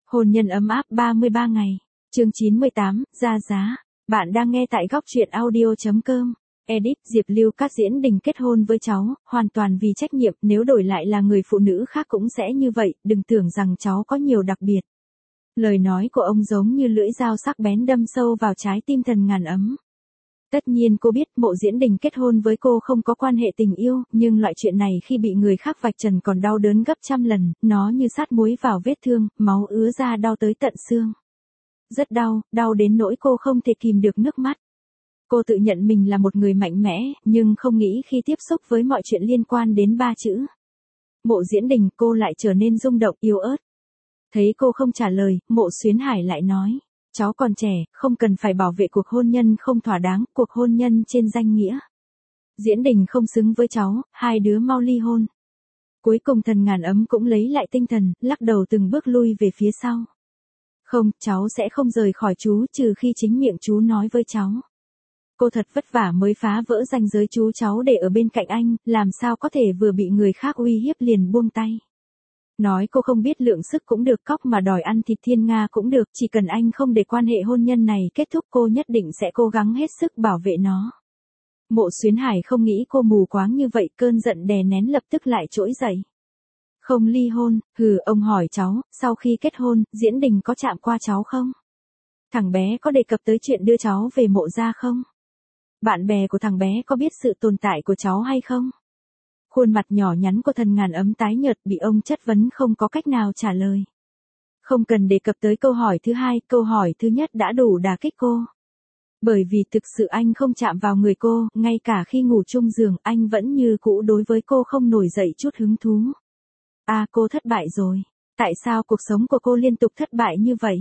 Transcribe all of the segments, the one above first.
Hôn nhân ấm áp 33 ngày. Chương 98, ra giá. Bạn đang nghe tại góc truyện audio.com. Edit, Diệp Lưu Cát Diễn Đình kết hôn với cháu, hoàn toàn vì trách nhiệm, nếu đổi lại là người phụ nữ khác cũng sẽ như vậy, đừng tưởng rằng cháu có nhiều đặc biệt. Lời nói của ông giống như lưỡi dao sắc bén đâm sâu vào trái tim Thần Ngàn Ấm. Tất nhiên cô biết Mộ Diễn Đình kết hôn với cô không có quan hệ tình yêu, nhưng loại chuyện này khi bị người khác vạch trần còn đau đớn gấp trăm lần, nó như sát muối vào vết thương, máu ứa ra đau tới tận xương. Rất đau, đau đến nỗi cô không thể kìm được nước mắt. Cô tự nhận mình là một người mạnh mẽ, nhưng không nghĩ khi tiếp xúc với mọi chuyện liên quan đến ba chữ Mộ Diễn Đình cô lại trở nên rung động, yếu ớt. Thấy cô không trả lời, Mộ Xuyến Hải lại nói, cháu còn trẻ, không cần phải bảo vệ cuộc hôn nhân không thỏa đáng, cuộc hôn nhân trên danh nghĩa. Diễn Đình không xứng với cháu, hai đứa mau ly hôn. Cuối cùng Thần Ngàn Ấm cũng lấy lại tinh thần, lắc đầu từng bước lui về phía sau. Không, cháu sẽ không rời khỏi chú trừ khi chính miệng chú nói với cháu. Cô thật vất vả mới phá vỡ ranh giới chú cháu để ở bên cạnh anh, làm sao có thể vừa bị người khác uy hiếp liền buông tay. Nói cô không biết lượng sức cũng được, cóc mà đòi ăn thịt thiên nga cũng được, chỉ cần anh không để quan hệ hôn nhân này kết thúc cô nhất định sẽ cố gắng hết sức bảo vệ nó. Mộ Xuyến Hải không nghĩ cô mù quáng như vậy, cơn giận đè nén lập tức lại trỗi dậy. Không ly hôn, ông hỏi cháu, sau khi kết hôn, Diễn Đình có chạm qua cháu không? Thằng bé có đề cập tới chuyện đưa cháu về Mộ gia không? Bạn bè của thằng bé có biết sự tồn tại của cháu hay không? Khuôn mặt nhỏ nhắn của Thần Ngàn Ấm tái nhợt, bị ông chất vấn không có cách nào trả lời. Không cần đề cập tới câu hỏi thứ hai, câu hỏi thứ nhất đã đủ đả kích cô. Bởi vì thực sự anh không chạm vào người cô, ngay cả khi ngủ chung giường anh vẫn như cũ đối với cô không nổi dậy chút hứng thú. Cô thất bại rồi. Tại sao cuộc sống của cô liên tục thất bại như vậy?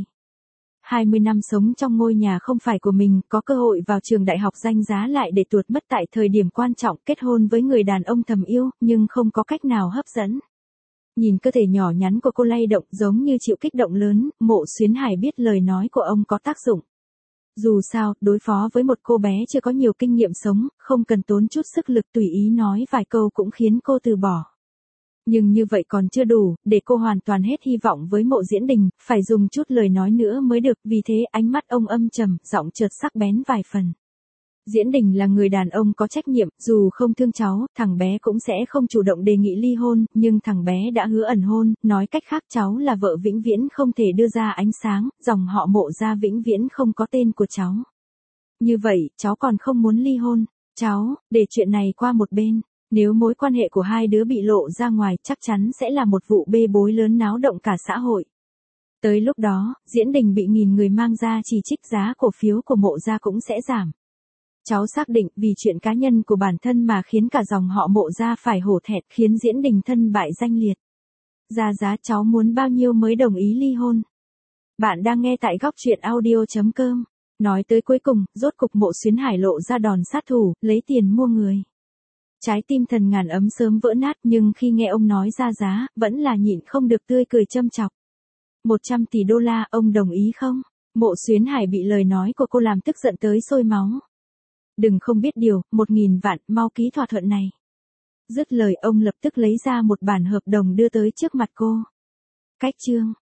20 năm sống trong ngôi nhà không phải của mình, có cơ hội vào trường đại học danh giá lại để tuột mất tại thời điểm quan trọng, kết hôn với người đàn ông thầm yêu, nhưng không có cách nào hấp dẫn. Nhìn cơ thể nhỏ nhắn của cô lay động giống như chịu kích động lớn, Mộ Xuyến Hải biết lời nói của ông có tác dụng. Dù sao, đối phó với một cô bé chưa có nhiều kinh nghiệm sống, không cần tốn chút sức lực tùy ý nói vài câu cũng khiến cô từ bỏ. Nhưng như vậy còn chưa đủ, để cô hoàn toàn hết hy vọng với Mộ Diễn Đình, phải dùng chút lời nói nữa mới được, vì thế ánh mắt ông âm trầm, giọng chợt sắc bén vài phần. Diễn Đình là người đàn ông có trách nhiệm, dù không thương cháu, thằng bé cũng sẽ không chủ động đề nghị ly hôn, nhưng thằng bé đã hứa ẩn hôn, nói cách khác cháu là vợ vĩnh viễn không thể đưa ra ánh sáng, dòng họ Mộ gia vĩnh viễn không có tên của cháu. Như vậy, cháu còn không muốn ly hôn, cháu, để chuyện này qua một bên. Nếu mối quan hệ của hai đứa bị lộ ra ngoài chắc chắn sẽ là một vụ bê bối lớn náo động cả xã hội. Tới lúc đó, Diễn Đình bị nghìn người mang ra chỉ trích, giá cổ phiếu của Mộ gia cũng sẽ giảm. Cháu xác định vì chuyện cá nhân của bản thân mà khiến cả dòng họ Mộ gia phải hổ thẹn, khiến Diễn Đình thân bại danh liệt. Ra giá cháu muốn bao nhiêu mới đồng ý ly hôn? Bạn đang nghe tại góc truyện audio.com. Nói tới cuối cùng, rốt cục Mộ Xuyến Hải lộ ra đòn sát thủ, lấy tiền mua người. Trái tim Thần Ngàn Ấm sớm vỡ nát, nhưng khi nghe ông nói ra giá, vẫn là nhịn không được tươi cười châm chọc. 100 tỷ đô la, ông đồng ý không? Mộ Xuyến Hải bị lời nói của cô làm tức giận tới sôi máu. Đừng không biết điều, 1.000 vạn, mau ký thỏa thuận này. Dứt lời ông lập tức lấy ra một bản hợp đồng đưa tới trước mặt cô. Cách chương.